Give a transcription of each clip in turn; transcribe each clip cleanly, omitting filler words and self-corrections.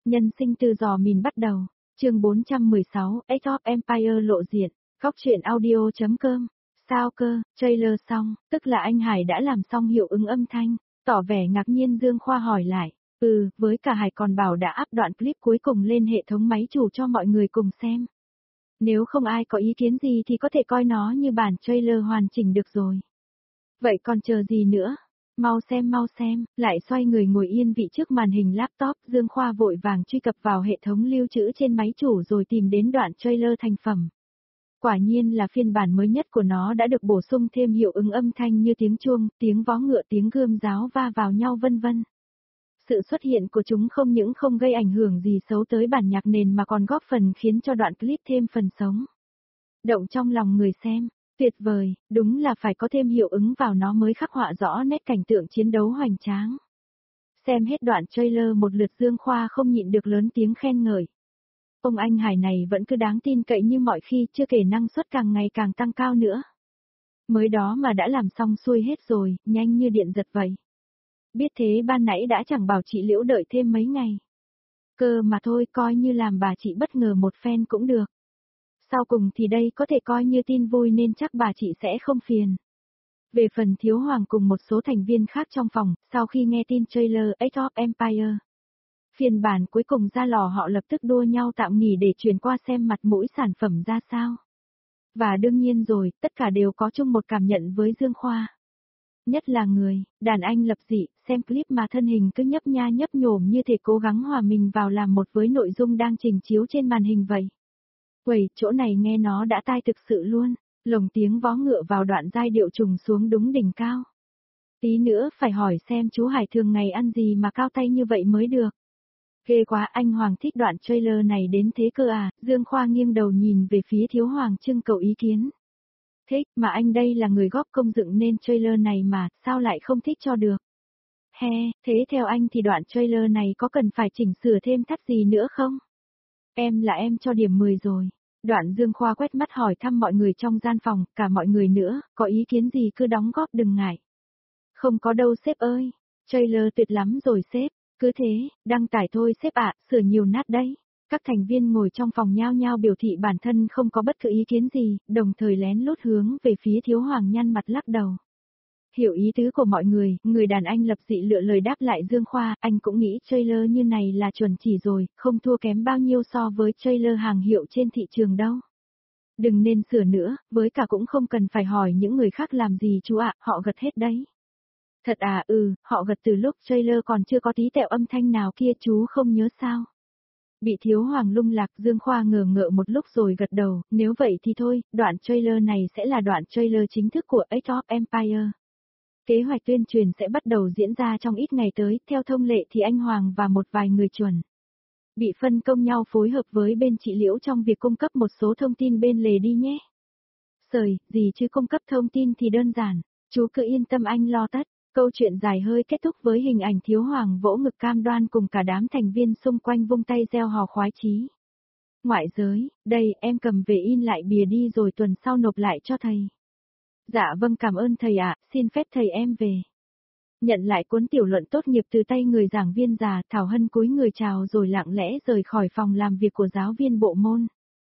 Nhân sinh từ dò mìn bắt đầu, chương 416, Age of Empire lộ diện, góc truyện audio.com, sao cơ, trailer xong, tức là anh Hải đã làm xong hiệu ứng âm thanh, tỏ vẻ ngạc nhiên Dương Khoa hỏi lại, với cả Hải còn bảo đã up đoạn clip cuối cùng lên hệ thống máy chủ cho mọi người cùng xem. Nếu không ai có ý kiến gì thì có thể coi nó như bản trailer hoàn chỉnh được rồi. Vậy còn chờ gì nữa? Mau xem, lại xoay người ngồi yên vị trước màn hình laptop, Dương Khoa vội vàng truy cập vào hệ thống lưu trữ trên máy chủ rồi tìm đến đoạn trailer thành phẩm. Quả nhiên là phiên bản mới nhất của nó đã được bổ sung thêm hiệu ứng âm thanh như tiếng chuông, tiếng vó ngựa, tiếng gươm giáo va vào nhau vân vân. Sự xuất hiện của chúng không những không gây ảnh hưởng gì xấu tới bản nhạc nền mà còn góp phần khiến cho đoạn clip thêm phần sống. Động trong lòng người xem. Tuyệt vời, đúng là phải có thêm hiệu ứng vào nó mới khắc họa rõ nét cảnh tượng chiến đấu hoành tráng. Xem hết đoạn trailer một lượt Dương Khoa không nhịn được lớn tiếng khen ngợi. Ông anh Hải này vẫn cứ đáng tin cậy như mọi khi, chưa kể năng suất càng ngày càng tăng cao nữa. Mới đó mà đã làm xong xuôi hết rồi, nhanh như điện giật vậy. Biết thế ban nãy đã chẳng bảo chị Liễu đợi thêm mấy ngày. Cơ mà thôi, coi như làm bà chị bất ngờ một phen cũng được. Sau cùng thì đây có thể coi như tin vui nên chắc bà chị sẽ không phiền. Về phần Thiếu Hoàng cùng một số thành viên khác trong phòng, sau khi nghe tin trailer Age of Empire, phiên bản cuối cùng ra lò họ lập tức đua nhau tạm nghỉ để chuyển qua xem mặt mũi sản phẩm ra sao. Và đương nhiên rồi, tất cả đều có chung một cảm nhận với Dương Khoa. Nhất là người, đàn anh lập dị, xem clip mà thân hình cứ nhấp nha nhấp nhổm như thể cố gắng hòa mình vào làm một với nội dung đang trình chiếu trên màn hình vậy. Quầy, chỗ này nghe nó đã tai thực sự luôn, lồng tiếng vó ngựa vào đoạn giai điệu trùng xuống đúng đỉnh cao. Tí nữa phải hỏi xem chú Hải thường ngày ăn gì mà cao tay như vậy mới được. Ghê quá, anh Hoàng thích đoạn trailer này đến thế cơ à, Dương Khoa nghiêng đầu nhìn về phía Thiếu Hoàng trưng cầu ý kiến. Thích, mà anh đây là người góp công dựng nên trailer này mà, sao lại không thích cho được. Thế theo anh thì đoạn trailer này có cần phải chỉnh sửa thêm thắt gì nữa không? Em cho điểm 10 rồi. Đoạn Dương Khoa quét mắt hỏi thăm mọi người trong gian phòng, cả mọi người nữa, có ý kiến gì cứ đóng góp đừng ngại. Không có đâu sếp ơi, trailer tuyệt lắm rồi sếp, cứ thế, đăng tải thôi sếp ạ, sửa nhiều nát đấy. Các thành viên ngồi trong phòng nhao nhao biểu thị bản thân không có bất cứ ý kiến gì, đồng thời lén lút hướng về phía Thiếu Hoàng nhăn mặt lắc đầu. Hiểu ý tứ của mọi người, người đàn anh lập dị lựa lời đáp lại Dương Khoa, anh cũng nghĩ trailer như này là chuẩn chỉ rồi, không thua kém bao nhiêu so với trailer hàng hiệu trên thị trường đâu. Đừng nên sửa nữa, với cả cũng không cần phải hỏi những người khác làm gì chú ạ, họ gật hết đấy. Thật à, họ gật từ lúc trailer còn chưa có tí tẹo âm thanh nào kia chú không nhớ sao. Bị Thiếu Hoàng lung lạc, Dương Khoa ngờ ngợ một lúc rồi gật đầu, nếu vậy thì thôi, đoạn trailer này sẽ là đoạn trailer chính thức của Age of Empire. Kế hoạch tuyên truyền sẽ bắt đầu diễn ra trong ít ngày tới, theo thông lệ thì anh Hoàng và một vài người chuẩn bị phân công nhau phối hợp với bên chị Liễu trong việc cung cấp một số thông tin bên lề đi nhé. Sời, gì chứ cung cấp thông tin thì đơn giản, chú cứ yên tâm anh lo tất. Câu chuyện dài hơi kết thúc với hình ảnh Thiếu Hoàng vỗ ngực cam đoan cùng cả đám thành viên xung quanh vung tay reo hò khoái chí. Ngoại giới, đây em cầm về in lại bìa đi rồi tuần sau nộp lại cho thầy. Dạ vâng cảm ơn thầy ạ, xin phép thầy em về. Nhận lại cuốn tiểu luận tốt nghiệp từ tay người giảng viên già, Thảo Hân cúi người chào rồi lặng lẽ rời khỏi phòng làm việc của giáo viên bộ môn.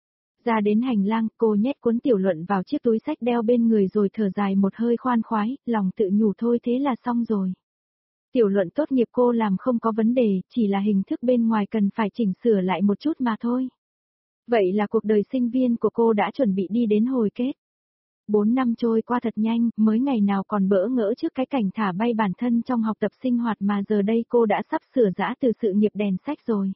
Ra đến hành lang, cô nhét cuốn tiểu luận vào chiếc túi xách đeo bên người rồi thở dài một hơi khoan khoái, lòng tự nhủ thôi thế là xong rồi. Tiểu luận tốt nghiệp cô làm không có vấn đề, chỉ là hình thức bên ngoài cần phải chỉnh sửa lại một chút mà thôi. Vậy là cuộc đời sinh viên của cô đã chuẩn bị đi đến hồi kết. 4 năm trôi qua thật nhanh, mới ngày nào còn bỡ ngỡ trước cái cảnh thả bay bản thân trong học tập sinh hoạt mà giờ đây cô đã sắp sửa giã từ sự nghiệp đèn sách rồi.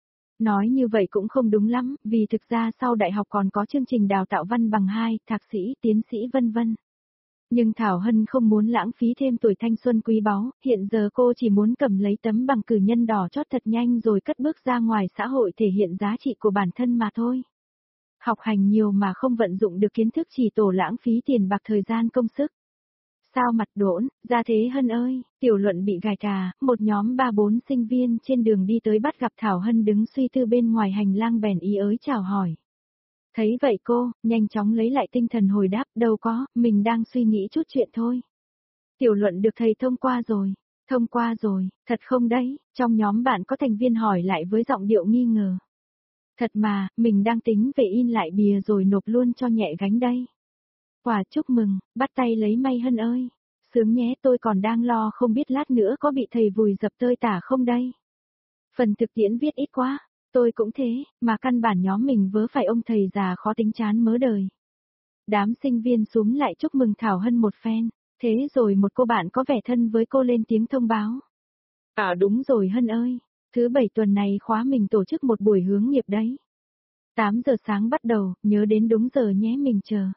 Nói như vậy cũng không đúng lắm, vì thực ra sau đại học còn có chương trình đào tạo văn bằng 2, thạc sĩ, tiến sĩ vân vân. Nhưng Thảo Hân không muốn lãng phí thêm tuổi thanh xuân quý báu, hiện giờ cô chỉ muốn cầm lấy tấm bằng cử nhân đỏ chót thật nhanh rồi cất bước ra ngoài xã hội thể hiện giá trị của bản thân mà thôi. Học hành nhiều mà không vận dụng được kiến thức chỉ tổ lãng phí tiền bạc thời gian công sức. Sao mặt đỗn, ra thế Hân ơi, tiểu luận bị gài cà, một nhóm 3-4 sinh viên trên đường đi tới bắt gặp Thảo Hân đứng suy tư bên ngoài hành lang bèn ý ới chào hỏi. Thấy vậy cô, nhanh chóng lấy lại tinh thần hồi đáp, đâu có, mình đang suy nghĩ chút chuyện thôi. Tiểu luận được thầy thông qua rồi. Thông qua rồi, thật không đấy? Trong nhóm bạn có thành viên hỏi lại với giọng điệu nghi ngờ. Thật mà, mình đang tính về in lại bìa rồi nộp luôn cho nhẹ gánh đây. Quả chúc mừng, bắt tay lấy may Hân ơi. Sướng nhé, tôi còn đang lo không biết lát nữa có bị thầy vùi dập tơi tả không đây. Phần thực tiễn viết ít quá, tôi cũng thế, mà căn bản nhóm mình vớ phải ông thầy già khó tính chán mớ đời. Đám sinh viên xúm lại chúc mừng Thảo Hân một phen, thế rồi một cô bạn có vẻ thân với cô lên tiếng thông báo. À đúng rồi Hân ơi, thứ 7 tuần này khóa mình tổ chức một buổi hướng nghiệp đấy. 8 giờ sáng bắt đầu, nhớ đến đúng giờ nhé mình chờ.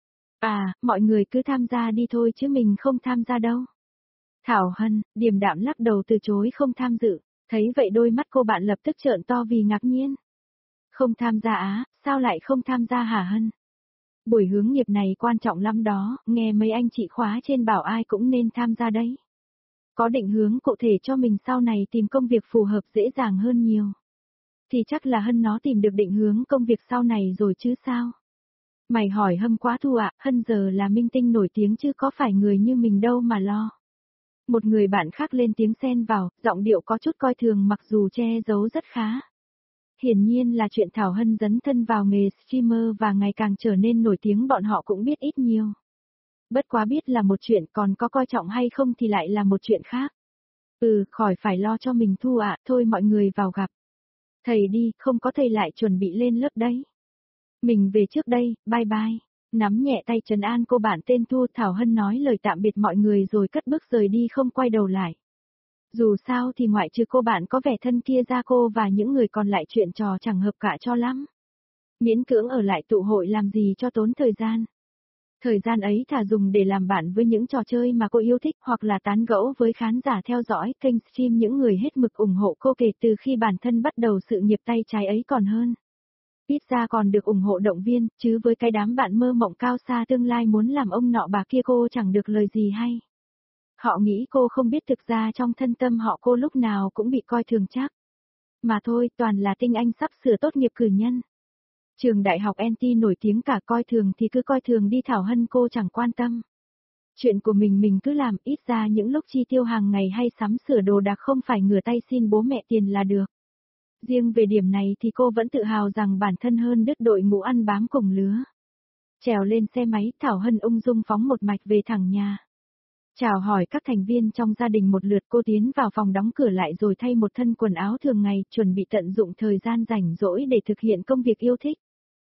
À, mọi người cứ tham gia đi thôi chứ mình không tham gia đâu. Thảo Hân, điềm đạm lắc đầu từ chối không tham dự, thấy vậy đôi mắt cô bạn lập tức trợn to vì ngạc nhiên. Không tham gia á, sao lại không tham gia hả Hân? Buổi hướng nghiệp này quan trọng lắm đó, nghe mấy anh chị khóa trên bảo ai cũng nên tham gia đấy. Có định hướng cụ thể cho mình sau này tìm công việc phù hợp dễ dàng hơn nhiều. Thì chắc là Hân nó tìm được định hướng công việc sau này rồi chứ sao? Mày hỏi Hâm quá Thu ạ, Hân giờ là minh tinh nổi tiếng chứ có phải người như mình đâu mà lo. Một người bạn khác lên tiếng xen vào, giọng điệu có chút coi thường mặc dù che giấu rất khá. Hiển nhiên là chuyện Thảo Hân dấn thân vào nghề streamer và ngày càng trở nên nổi tiếng bọn họ cũng biết ít nhiều. Bất quá biết là một chuyện, còn có coi trọng hay không thì lại là một chuyện khác. Khỏi phải lo cho mình Thu ạ, thôi mọi người vào gặp. Thầy đi, không có thầy lại chuẩn bị lên lớp đấy. Mình về trước đây, bye bye. Nắm nhẹ tay trấn an cô bạn tên Thu, Thảo Hân nói lời tạm biệt mọi người rồi cất bước rời đi không quay đầu lại. Dù sao thì ngoại trừ cô bạn có vẻ thân kia ra cô và những người còn lại chuyện trò chẳng hợp cả cho lắm. Miễn cưỡng ở lại tụ hội làm gì cho tốn thời gian. Thời gian ấy thà dùng để làm bạn với những trò chơi mà cô yêu thích hoặc là tán gẫu với khán giả theo dõi kênh stream những người hết mực ủng hộ cô kể từ khi bản thân bắt đầu sự nghiệp tay trái ấy còn hơn. Ít ra còn được ủng hộ động viên, chứ với cái đám bạn mơ mộng cao xa tương lai muốn làm ông nọ bà kia cô chẳng được lời gì hay. Họ nghĩ cô không biết thực ra trong thân tâm họ cô lúc nào cũng bị coi thường chắc. Mà thôi, toàn là tinh anh sắp sửa tốt nghiệp cử nhân. Trường đại học NT nổi tiếng cả, coi thường thì cứ coi thường đi, Thảo Hân cô chẳng quan tâm. Chuyện của mình cứ làm, ít ra những lúc chi tiêu hàng ngày hay sắm sửa đồ đạc không phải ngửa tay xin bố mẹ tiền là được. Riêng về điểm này thì cô vẫn tự hào rằng bản thân hơn đứt đội ngũ ăn bám cùng lứa. Trèo lên xe máy, Thảo Hân ung dung phóng một mạch về thẳng nhà. Chào hỏi các thành viên trong gia đình một lượt, cô tiến vào phòng đóng cửa lại rồi thay một thân quần áo thường ngày, chuẩn bị tận dụng thời gian rảnh rỗi để thực hiện công việc yêu thích.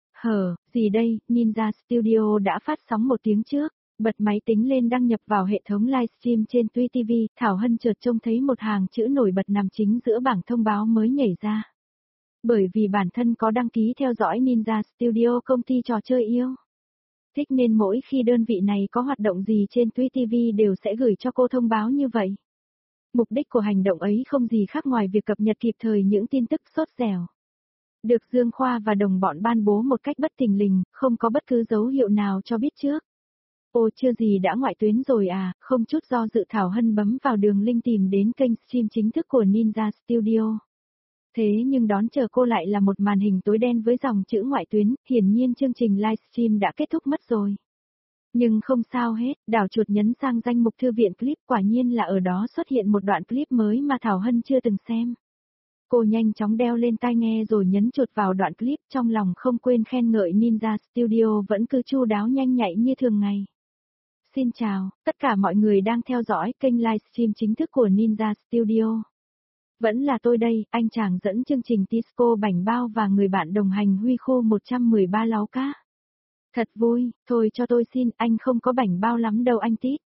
Gì đây, Ninja Studio đã phát sóng một tiếng trước, bật máy tính lên đăng nhập vào hệ thống livestream trên Tuy TV, Thảo Hân chợt trông thấy một hàng chữ nổi bật nằm chính giữa bảng thông báo mới nhảy ra. Bởi vì bản thân có đăng ký theo dõi Ninja Studio, công ty trò chơi yêu thích, nên mỗi khi đơn vị này có hoạt động gì trên Tuy TV đều sẽ gửi cho cô thông báo như vậy. Mục đích của hành động ấy không gì khác ngoài việc cập nhật kịp thời những tin tức sốt dẻo. Được Dương Khoa và đồng bọn ban bố một cách bất thình lình, không có bất cứ dấu hiệu nào cho biết trước. Ồ, chưa gì đã ngoại tuyến rồi à, không chút do dự Thảo Hân bấm vào đường link tìm đến kênh stream chính thức của Ninja Studio. Thế nhưng đón chờ cô lại là một màn hình tối đen với dòng chữ ngoại tuyến, hiển nhiên chương trình livestream đã kết thúc mất rồi. Nhưng không sao hết, đảo chuột nhấn sang danh mục thư viện clip, quả nhiên là ở đó xuất hiện một đoạn clip mới mà Thảo Hân chưa từng xem. Cô nhanh chóng đeo lên tai nghe rồi nhấn chuột vào đoạn clip, trong lòng không quên khen ngợi Ninja Studio vẫn cứ chu đáo nhanh nhạy như thường ngày. Xin chào, tất cả mọi người đang theo dõi kênh livestream chính thức của Ninja Studio. Vẫn là tôi đây, anh chàng dẫn chương trình Tisco Bảnh Bao và người bạn đồng hành Huy Khô 113 láu cá. Thật vui, thôi cho tôi xin, anh không có bảnh bao lắm đâu anh Tít.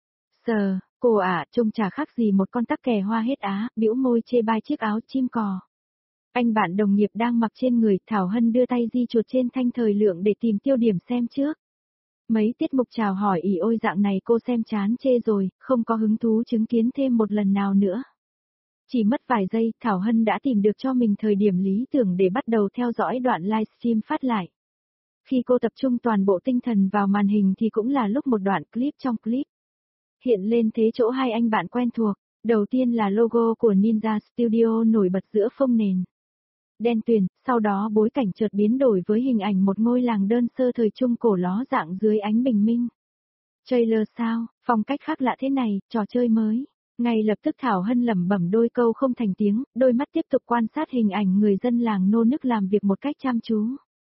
Cô trông chả khác gì một con tắc kè hoa hết á, bĩu môi chê bai chiếc áo chim cò. Anh bạn đồng nghiệp đang mặc trên người, Thảo Hân đưa tay di chuột trên thanh thời lượng để tìm tiêu điểm xem trước. Mấy tiết mục chào hỏi ỉ ôi dạng này cô xem chán chê rồi, không có hứng thú chứng kiến thêm một lần nào nữa. Chỉ mất vài giây, Thảo Hân đã tìm được cho mình thời điểm lý tưởng để bắt đầu theo dõi đoạn livestream phát lại. Khi cô tập trung toàn bộ tinh thần vào màn hình thì cũng là lúc một đoạn clip trong clip hiện lên thế chỗ hai anh bạn quen thuộc. Đầu tiên là logo của Ninja Studio nổi bật giữa phông nền đen tuyền, sau đó bối cảnh chợt biến đổi với hình ảnh một ngôi làng đơn sơ thời trung cổ ló dạng dưới ánh bình minh. Trailer sao, phong cách khác lạ thế này, trò chơi mới. Ngay lập tức Thảo Hân lẩm bẩm đôi câu không thành tiếng, đôi mắt tiếp tục quan sát hình ảnh người dân làng nô nức làm việc một cách chăm chú.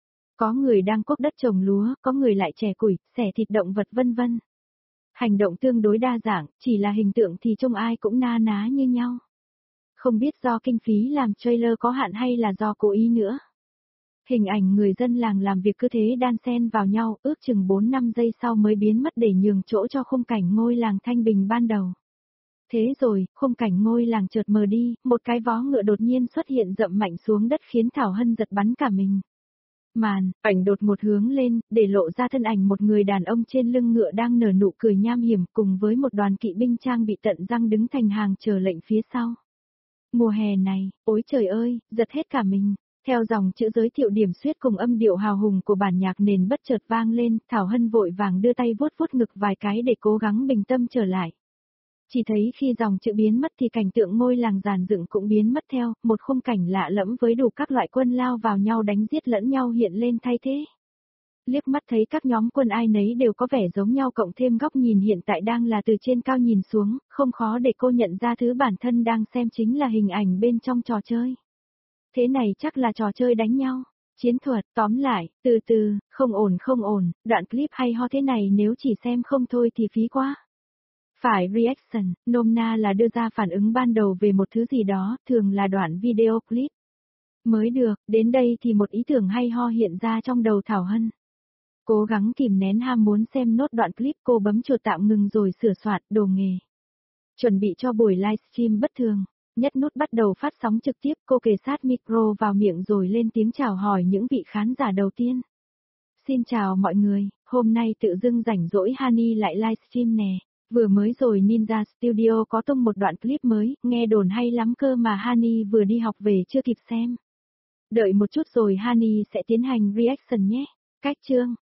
Có người đang cuốc đất trồng lúa, có người lại chẻ củi, xẻ thịt động vật vân vân. Hành động tương đối đa dạng, chỉ là hình tượng thì trông ai cũng na ná như nhau. Không biết do kinh phí làm trailer có hạn hay là do cố ý nữa. Hình ảnh người dân làng làm việc cứ thế đan xen vào nhau, ước chừng 4-5 giây sau mới biến mất để nhường chỗ cho khung cảnh ngôi làng thanh bình ban đầu. Thế rồi, khung cảnh ngôi làng chợt mờ đi, một cái vó ngựa đột nhiên xuất hiện dậm mạnh xuống đất khiến Thảo Hân giật bắn cả mình. Màn, ảnh đột một hướng lên, để lộ ra thân ảnh một người đàn ông trên lưng ngựa đang nở nụ cười nham hiểm cùng với một đoàn kỵ binh trang bị tận răng đứng thành hàng chờ lệnh phía sau. Mùa hè này, ôi trời ơi, giật hết cả mình. Theo dòng chữ giới thiệu điểm xuyết cùng âm điệu hào hùng của bản nhạc nền bất chợt vang lên, Thảo Hân vội vàng đưa tay vuốt vuốt ngực vài cái để cố gắng bình tâm trở lại. Chỉ thấy khi dòng chữ biến mất thì cảnh tượng ngôi làng giàn dựng cũng biến mất theo, một khung cảnh lạ lẫm với đủ các loại quân lao vào nhau đánh giết lẫn nhau hiện lên thay thế. Liếc mắt thấy các nhóm quân ai nấy đều có vẻ giống nhau cộng thêm góc nhìn hiện tại đang là từ trên cao nhìn xuống, không khó để cô nhận ra thứ bản thân đang xem chính là hình ảnh bên trong trò chơi. Thế này chắc là trò chơi đánh nhau, chiến thuật, tóm lại, từ từ, không ổn, đoạn clip hay ho thế này nếu chỉ xem không thôi thì phí quá. Phải reaction, nôm na là đưa ra phản ứng ban đầu về một thứ gì đó, thường là đoạn video clip. Mới được, đến đây thì một ý tưởng hay ho hiện ra trong đầu Thảo Hân. Cố gắng kìm nén ham muốn xem nốt đoạn clip, cô bấm chuột tạm ngừng rồi sửa soạn đồ nghề. Chuẩn bị cho buổi livestream bất thường, nhất nút bắt đầu phát sóng trực tiếp, cô kề sát micro vào miệng rồi lên tiếng chào hỏi những vị khán giả đầu tiên. Xin chào mọi người, hôm nay tự dưng rảnh rỗi Hani lại livestream nè. Vừa mới rồi Ninja Studio có tung một đoạn clip mới, nghe đồn hay lắm cơ mà Hani vừa đi học về chưa kịp xem. Đợi một chút rồi Hani sẽ tiến hành reaction nhé. Cách chương